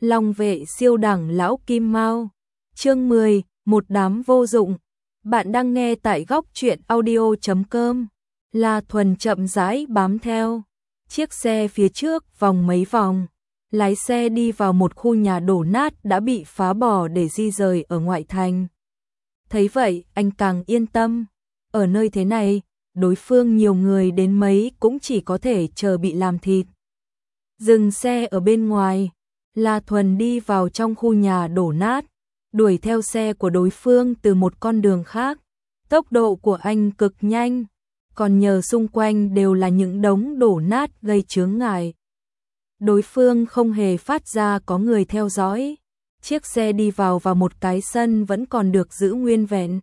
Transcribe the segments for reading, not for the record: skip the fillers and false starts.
Long vệ siêu đẳng lão Kim Mao. Chương 10, một đám vô dụng. Bạn đang nghe tại góc truyện audio.com. La Thuần chậm rãi bám theo chiếc xe phía trước vòng mấy vòng, lái xe đi vào một khu nhà đổ nát đã bị phá bỏ để di rời ở ngoại thành. Thấy vậy, anh càng yên tâm. Ở nơi thế này, đối phương nhiều người đến mấy cũng chỉ có thể chờ bị làm thịt. Dừng xe ở bên ngoài, La Thuần đi vào trong khu nhà đổ nát, đuổi theo xe của đối phương từ một con đường khác. Tốc độ của anh cực nhanh, còn nhờ xung quanh đều là những đống đổ nát gây chướng ngại. Đối phương không hề phát ra có người theo dõi. Chiếc xe đi vào một cái sân vẫn còn được giữ nguyên vẹn.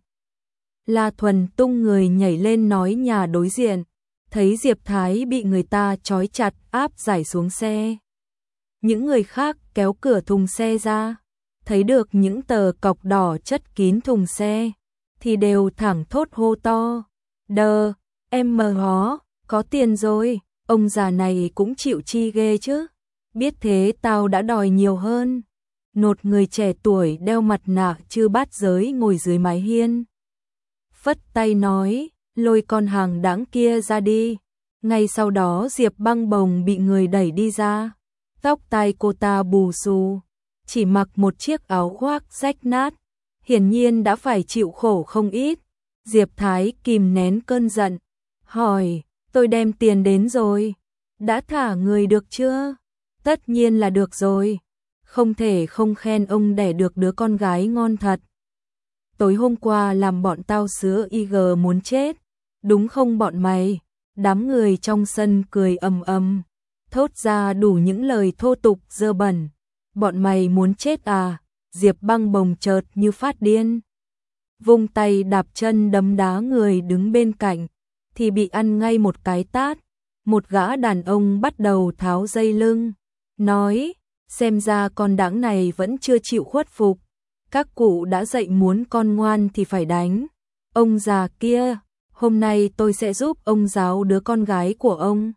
La Thuần tung người nhảy lên nói nhà đối diện, thấy Diệp Thái bị người ta trói chặt áp giải xuống xe. Những người khác kéo cửa thùng xe ra, thấy được những tờ cọc đỏ chất kín thùng xe, thì đều thẳng thốt hô to. Đờ, em mờ hó, có tiền rồi, ông già này cũng chịu chi ghê chứ. Biết thế tao đã đòi nhiều hơn. Một người trẻ tuổi đeo mặt nạ chư bát giới ngồi dưới mái hiên, phất tay nói, lôi con hàng đáng kia ra đi. Ngay sau đó Diệp Băng Bồng bị người đẩy đi ra. Tóc tai cô ta bù xù, chỉ mặc một chiếc áo khoác rách nát, hiển nhiên đã phải chịu khổ không ít. Diệp Thái kìm nén cơn giận, hỏi, tôi đem tiền đến rồi, đã thả người được chưa? Tất nhiên là được rồi, không thể không khen ông đẻ được đứa con gái ngon thật. Tối hôm qua làm bọn tao sứa IG muốn chết, đúng không bọn mày? Đám người trong sân cười ầm ầm, thốt ra đủ những lời thô tục dơ bẩn. Bọn mày muốn chết à? Diệp Băng Bồng chợt như phát điên, vung tay đạp chân đấm đá người đứng bên cạnh, thì bị ăn ngay một cái tát. Một gã đàn ông bắt đầu tháo dây lưng, nói, xem ra con đãng này vẫn chưa chịu khuất phục. Các cụ đã dạy muốn con ngoan thì phải đánh. Ông già kia, hôm nay tôi sẽ giúp ông giáo đứa con gái của ông.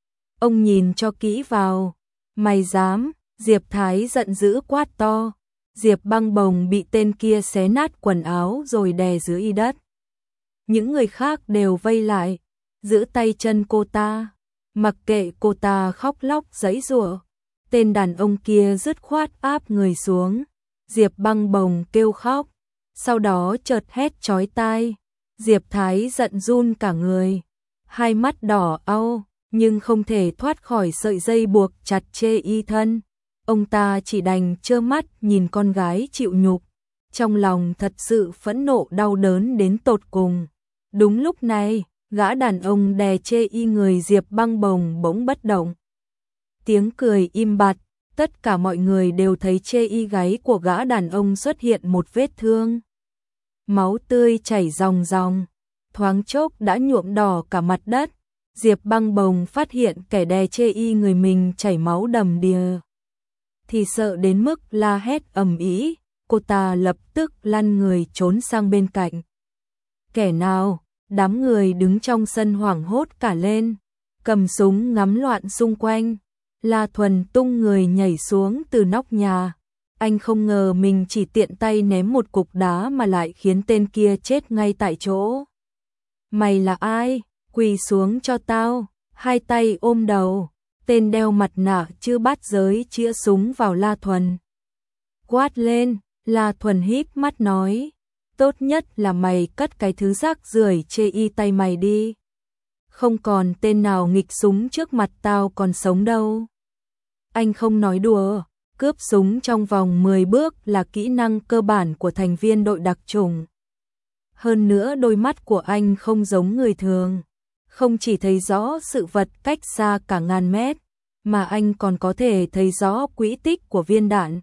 Ông nhìn cho kỹ vào. Mày dám? Diệp Thái giận dữ quát to. Diệp Băng Bồng bị tên kia xé nát quần áo rồi đè dưới y đất. Những người khác đều vây lại, giữ tay chân cô ta, mặc kệ cô ta khóc lóc giãy giụa. Tên đàn ông kia dứt khoát áp người xuống. Diệp Băng Bồng kêu khóc, sau đó chợt hét chói tai. Diệp Thái giận run cả người, hai mắt đỏ au, nhưng không thể thoát khỏi sợi dây buộc chặt chê y thân. Ông ta chỉ đành trơ mắt nhìn con gái chịu nhục, trong lòng thật sự phẫn nộ đau đớn đến tột cùng. Đúng lúc này, gã đàn ông đè chê y người Diệp Băng Bồng bỗng bất động. Tiếng cười im bặt, tất cả mọi người đều thấy chê y gáy của gã đàn ông xuất hiện một vết thương. Máu tươi chảy ròng ròng, thoáng chốc đã nhuộm đỏ cả mặt đất. Diệp Băng Bồng phát hiện kẻ đè chê y người mình chảy máu đầm đìa, thì sợ đến mức la hét ầm ĩ. Cô ta lập tức lăn người trốn sang bên cạnh. Kẻ nào? Đám người đứng trong sân hoảng hốt cả lên, cầm súng ngắm loạn xung quanh. La Thuần tung người nhảy xuống từ nóc nhà. Anh không ngờ mình chỉ tiện tay ném một cục đá mà lại khiến tên kia chết ngay tại chỗ. Mày là ai? Quỳ xuống cho tao. Hai tay ôm đầu. Tên đeo mặt nạ chư bát giới chĩa súng vào La Thuần. Quát lên. La Thuần híp mắt nói, tốt nhất là mày cất cái thứ rác rưởi chê y tay mày đi. Không còn tên nào nghịch súng trước mặt tao còn sống đâu. Anh không nói đùa, cướp súng trong vòng 10 bước là kỹ năng cơ bản của thành viên đội đặc chủng. Hơn nữa đôi mắt của anh không giống người thường, không chỉ thấy rõ sự vật cách xa cả ngàn mét, mà anh còn có thể thấy rõ quỹ tích của viên đạn.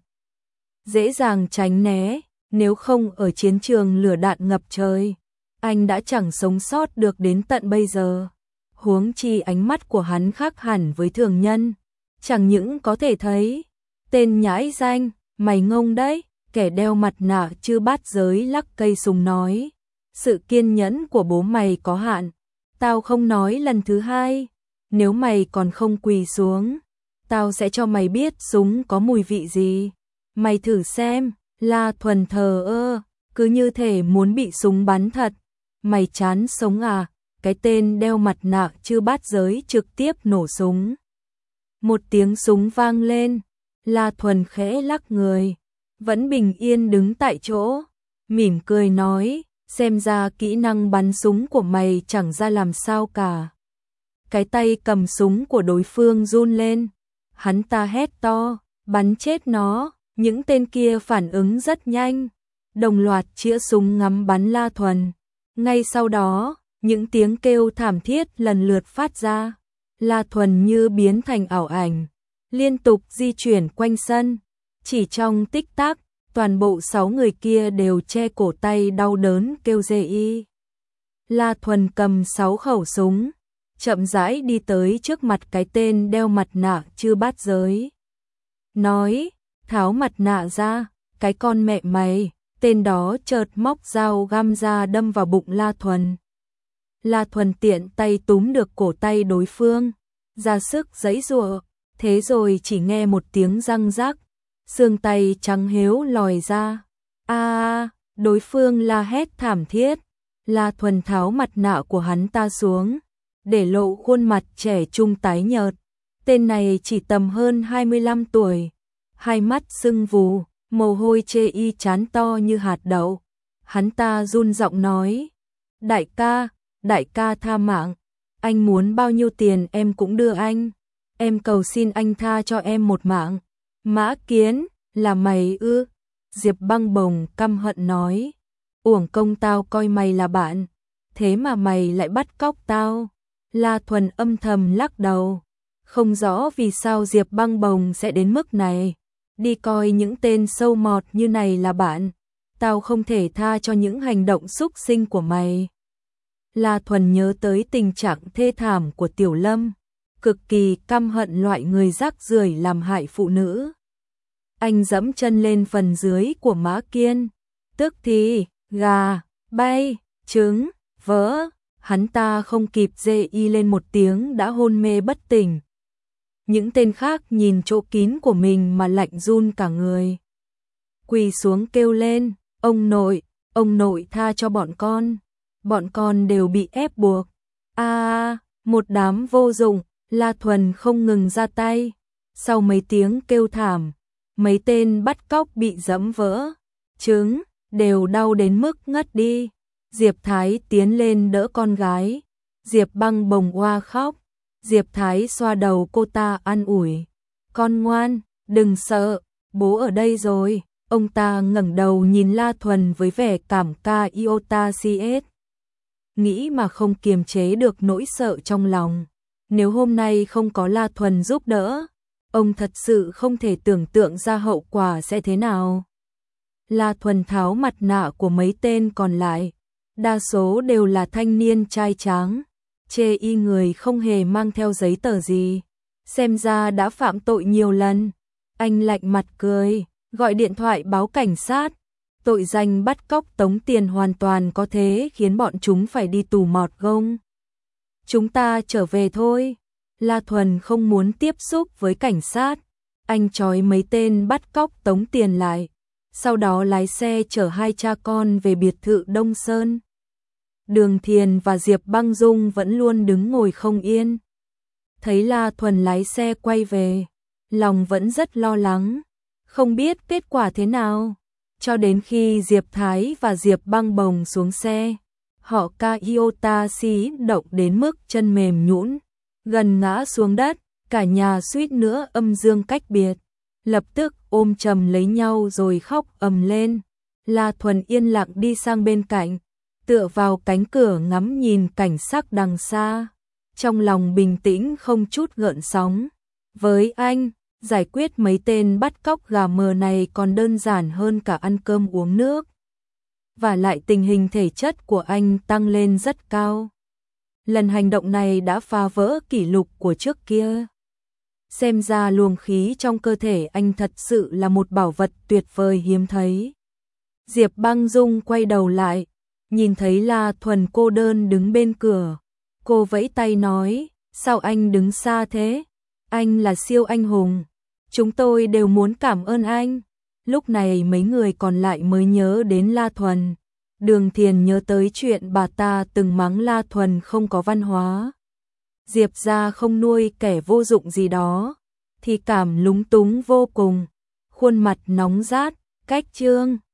Dễ dàng tránh né, nếu không ở chiến trường lửa đạn ngập trời, anh đã chẳng sống sót được đến tận bây giờ. Huống chi ánh mắt của hắn khác hẳn với thường nhân, chẳng những có thể thấy. Tên nhãi danh, mày ngông đấy. Kẻ đeo mặt nạ chư bát giới lắc cây súng nói, sự kiên nhẫn của bố mày có hạn, tao không nói lần thứ hai. Nếu mày còn không quỳ xuống, tao sẽ cho mày biết súng có mùi vị gì. Mày thử xem. La Thuần thờ ơ, cứ như thể muốn bị súng bắn thật. Mày chán sống à? Cái tên đeo mặt nạ chư bát giới trực tiếp nổ súng. Một tiếng súng vang lên, La Thuần khẽ lắc người, vẫn bình yên đứng tại chỗ, mỉm cười nói, xem ra kỹ năng bắn súng của mày chẳng ra làm sao cả. Cái tay cầm súng của đối phương run lên, hắn ta hét to, bắn chết nó. Những tên kia phản ứng rất nhanh, đồng loạt chĩa súng ngắm bắn La Thuần. Ngay sau đó, những tiếng kêu thảm thiết lần lượt phát ra. La Thuần như biến thành ảo ảnh, liên tục di chuyển quanh sân. Chỉ trong tích tắc, toàn bộ 6 người kia đều che cổ tay đau đớn kêu rê y. La Thuần cầm 6 khẩu súng, chậm rãi đi tới trước mặt cái tên đeo mặt nạ chư bát giới. Nói, tháo mặt nạ ra, cái con mẹ mày. Tên đó chợt móc dao găm ra đâm vào bụng La Thuần. La Thuần tiện tay túm được cổ tay đối phương, ra sức giãy giụa, thế rồi chỉ nghe một tiếng răng rắc, xương tay trắng hếu lòi ra. Đối phương la hét thảm thiết. La Thuần tháo mặt nạ của hắn ta xuống, để lộ khuôn mặt trẻ trung tái nhợt. Tên này chỉ tầm hơn 25 tuổi, hai mắt sưng vù, mồ hôi chê y chán to như hạt đậu. Hắn ta run giọng nói, đại ca tha mạng, anh muốn bao nhiêu tiền em cũng đưa anh, em cầu xin anh tha cho em một mạng. Mã Kiến, là mày ư? Diệp Băng Bồng căm hận nói, uổng công tao coi mày là bạn, thế mà mày lại bắt cóc tao. La Thuần âm thầm lắc đầu, không rõ vì sao Diệp Băng Bồng sẽ đến mức này. Đi coi những tên sâu mọt như này là bạn, tao không thể tha cho những hành động xúc sinh của mày. La Thuần nhớ tới tình trạng thê thảm của Tiểu Lâm, cực kỳ căm hận loại người rác rưởi làm hại phụ nữ. Anh dẫm chân lên phần dưới của Mã Kiên, tức thì gà bay, trứng vỡ, hắn ta không kịp dê y lên một tiếng đã hôn mê bất tỉnh. Những tên khác nhìn chỗ kín của mình mà lạnh run cả người. Quỳ xuống kêu lên, ông nội tha cho bọn con đều bị ép buộc. Một đám vô dụng. La Thuần không ngừng ra tay. Sau mấy tiếng kêu thảm, mấy tên bắt cóc bị dẫm vỡ trứng, đều đau đến mức ngất đi. Diệp Thái tiến lên đỡ con gái. Diệp Băng Bồng oa khóc. Diệp Thái xoa đầu cô ta an ủi, con ngoan, đừng sợ, bố ở đây rồi. Ông ta ngẩng đầu nhìn La Thuần với vẻ cảm ca iota cs. Nghĩ mà không kiềm chế được nỗi sợ trong lòng. Nếu hôm nay không có La Thuần giúp đỡ, ông thật sự không thể tưởng tượng ra hậu quả sẽ thế nào. La Thuần tháo mặt nạ của mấy tên còn lại, đa số đều là thanh niên trai tráng, chê y người không hề mang theo giấy tờ gì, xem ra đã phạm tội nhiều lần. Anh lạnh mặt cười, gọi điện thoại báo cảnh sát. Tội danh bắt cóc tống tiền hoàn toàn có thể khiến bọn chúng phải đi tù mọt gông. Chúng ta trở về thôi. La Thuần không muốn tiếp xúc với cảnh sát. Anh trói mấy tên bắt cóc tống tiền lại, sau đó lái xe chở hai cha con về biệt thự Đông Sơn. Đường Thiền và Diệp Băng Dung vẫn luôn đứng ngồi không yên. Thấy La Thuần lái xe quay về, lòng vẫn rất lo lắng, không biết kết quả thế nào. Cho đến khi Diệp Thái và Diệp Băng Bồng xuống xe, họ ca iota xí động đến mức chân mềm nhũn, gần ngã xuống đất, cả nhà suýt nữa âm dương cách biệt, lập tức ôm chầm lấy nhau rồi khóc ầm lên. La Thuần yên lặng đi sang bên cạnh, tựa vào cánh cửa ngắm nhìn cảnh sắc đằng xa, trong lòng bình tĩnh không chút gợn sóng. Với anh, giải quyết mấy tên bắt cóc gà mờ này còn đơn giản hơn cả ăn cơm uống nước. Và lại tình hình thể chất của anh tăng lên rất cao. Lần hành động này đã phá vỡ kỷ lục của trước kia. Xem ra luồng khí trong cơ thể anh thật sự là một bảo vật tuyệt vời hiếm thấy. Diệp Băng Dung quay đầu lại, nhìn thấy La Thuần cô đơn đứng bên cửa. Cô vẫy tay nói, sao anh đứng xa thế? Anh là siêu anh hùng. Chúng tôi đều muốn cảm ơn anh. Lúc này mấy người còn lại mới nhớ đến La Thuần. Đường Thiền nhớ tới chuyện bà ta từng mắng La Thuần không có văn hóa. Diệp gia không nuôi kẻ vô dụng gì đó, thì cảm lúng túng vô cùng. Khuôn mặt nóng rát, cách trương.